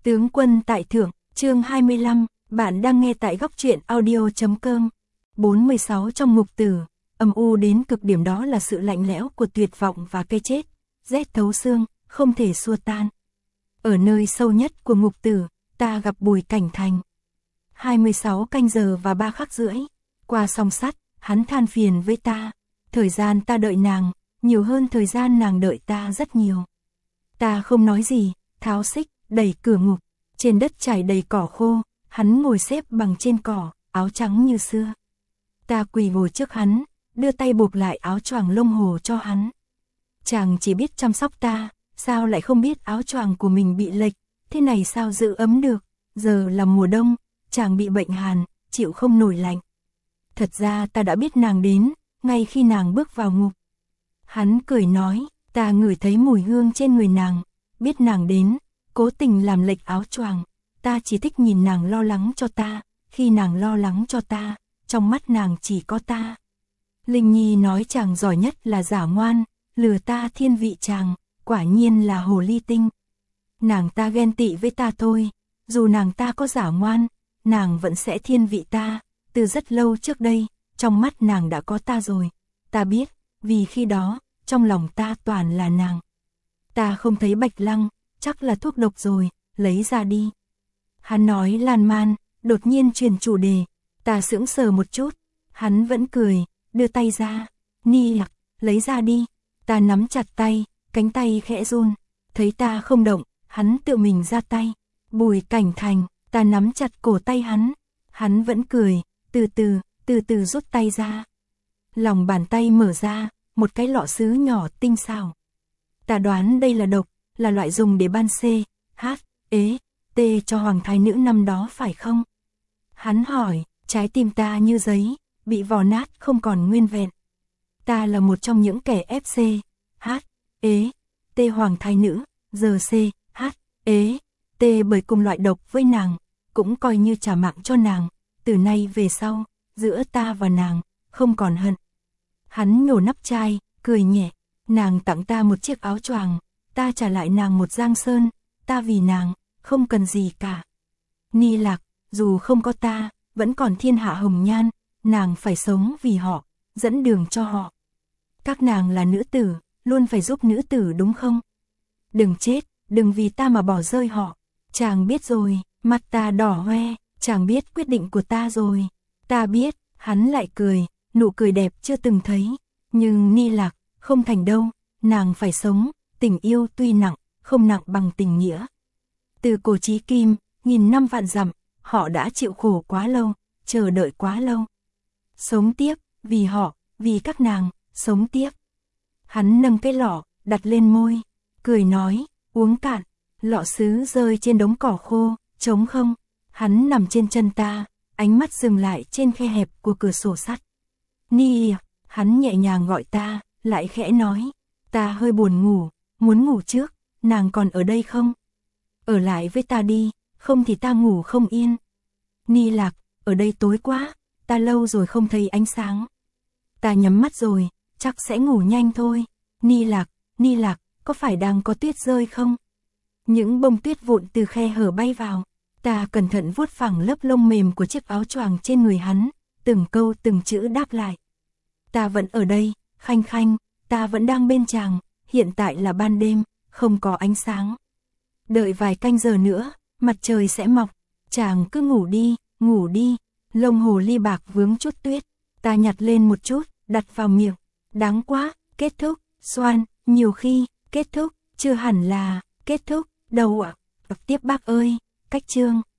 Tướng quân tại thượng, chương 25, bạn đang nghe tại góc truyện audio.com. 46 trong ngục tử, âm u đến cực điểm, đó là sự lạnh lẽo của tuyệt vọng và cái chết, rét thấu xương, không thể xua tan. Ở nơi sâu nhất của ngục tử, ta gặp Bùi Cảnh Thành. 26 canh giờ và 3 khắc rưỡi, qua song sắt, hắn than phiền với ta. Thời gian ta đợi nàng, nhiều hơn thời gian nàng đợi ta rất nhiều. Ta không nói gì, tháo xích, đẩy cửa ngục. Trên đất trải đầy cỏ khô, hắn ngồi xếp bằng trên cỏ, áo trắng như xưa. Ta quỳ ngồi trước hắn, đưa tay buộc lại áo choàng lông hồ cho hắn. Chàng chỉ biết chăm sóc ta, sao lại không biết áo choàng của mình bị lệch, thế này sao giữ ấm được, giờ là mùa đông, chàng bị bệnh hàn, chịu không nổi lạnh. Thật ra ta đã biết nàng đến, ngay khi nàng bước vào ngục. Hắn cười nói, ta ngửi thấy mùi hương trên người nàng, biết nàng đến, cố tình làm lệch áo choàng. Ta chỉ thích nhìn nàng lo lắng cho ta, khi nàng lo lắng cho ta, trong mắt nàng chỉ có ta. Linh Nhi nói chàng giỏi nhất là giả ngoan, lừa ta thiên vị chàng, quả nhiên là hồ ly tinh. Nàng ta ghen tị với ta thôi, dù nàng ta có giả ngoan, nàng vẫn sẽ thiên vị ta. Từ rất lâu trước đây, trong mắt nàng đã có ta rồi. Ta biết, vì khi đó, trong lòng ta toàn là nàng. Ta không thấy bạch lăng, chắc là thuốc độc rồi, lấy ra đi. Hắn nói lan man, đột nhiên chuyển chủ đề. Ta sững sờ một chút, hắn vẫn cười, đưa tay ra. Ni Lạc, lấy ra đi. Ta nắm chặt tay, cánh tay khẽ run. Thấy ta không động, hắn tự mình ra tay. Bùi Cảnh Thành, ta nắm chặt cổ tay hắn. Hắn vẫn cười, từ từ rút tay ra. Lòng bàn tay mở ra, một cái lọ sứ nhỏ tinh xảo. Ta đoán đây là độc, là loại dùng để ban C, H, E, T cho hoàng thái nữ năm đó phải không? Hắn hỏi, trái tim ta như giấy, bị vò nát không còn nguyên vẹn. Ta là một trong những kẻ FC, H, E, T hoàng thái nữ, giờ C, H, E, T bởi cùng loại độc với nàng, cũng coi như trả mạng cho nàng. Từ nay về sau, giữa ta và nàng, không còn hận. Hắn nhổ nắp chai, cười nhẹ. Nàng tặng ta một chiếc áo choàng, ta trả lại nàng một giang sơn. Ta vì nàng, không cần gì cả. Ni Lạc, dù không có ta, vẫn còn thiên hạ hồng nhan. Nàng phải sống vì họ, dẫn đường cho họ. Các nàng là nữ tử, luôn phải giúp nữ tử đúng không? Đừng chết, đừng vì ta mà bỏ rơi họ. Chàng biết rồi, mặt ta đỏ hoe. Chàng biết quyết định của ta rồi. Ta biết, hắn lại cười, nụ cười đẹp chưa từng thấy. Nhưng Ni Lạc, không thành đâu, nàng phải sống, tình yêu tuy nặng, không nặng bằng tình nghĩa. Từ cổ chí kim, nghìn năm vạn dặm, họ đã chịu khổ quá lâu, chờ đợi quá lâu. Sống tiếp, vì họ, vì các nàng, sống tiếp. Hắn nâng cái lọ, đặt lên môi, cười nói, uống cạn. Lọ sứ rơi trên đống cỏ khô, trống không. Hắn nằm trên chân ta, ánh mắt dừng lại trên khe hẹp của cửa sổ sắt. Ni, hắn nhẹ nhàng gọi ta, lại khẽ nói, ta hơi buồn ngủ, muốn ngủ trước, nàng còn ở đây không? Ở lại với ta đi, không thì ta ngủ không yên. Ni Lạc, ở đây tối quá, ta lâu rồi không thấy ánh sáng. Ta nhắm mắt rồi, chắc sẽ ngủ nhanh thôi. Ni Lạc, có phải đang có tuyết rơi không? Những bông tuyết vụn từ khe hở bay vào. Ta cẩn thận vuốt phẳng lớp lông mềm của chiếc áo choàng trên người hắn, từng câu từng chữ đáp lại. Ta vẫn ở đây, Khanh Khanh, ta vẫn đang bên chàng, hiện tại là ban đêm, không có ánh sáng. Đợi vài canh giờ nữa, mặt trời sẽ mọc, chàng cứ ngủ đi. Lông hồ ly bạc vướng chút tuyết, ta nhặt lên một chút, đặt vào miệng. Đáng quá, kết thúc, xoan, nhiều khi, kết thúc, chưa hẳn là, kết thúc, đâu ạ. Tiếp bác ơi, cách chương.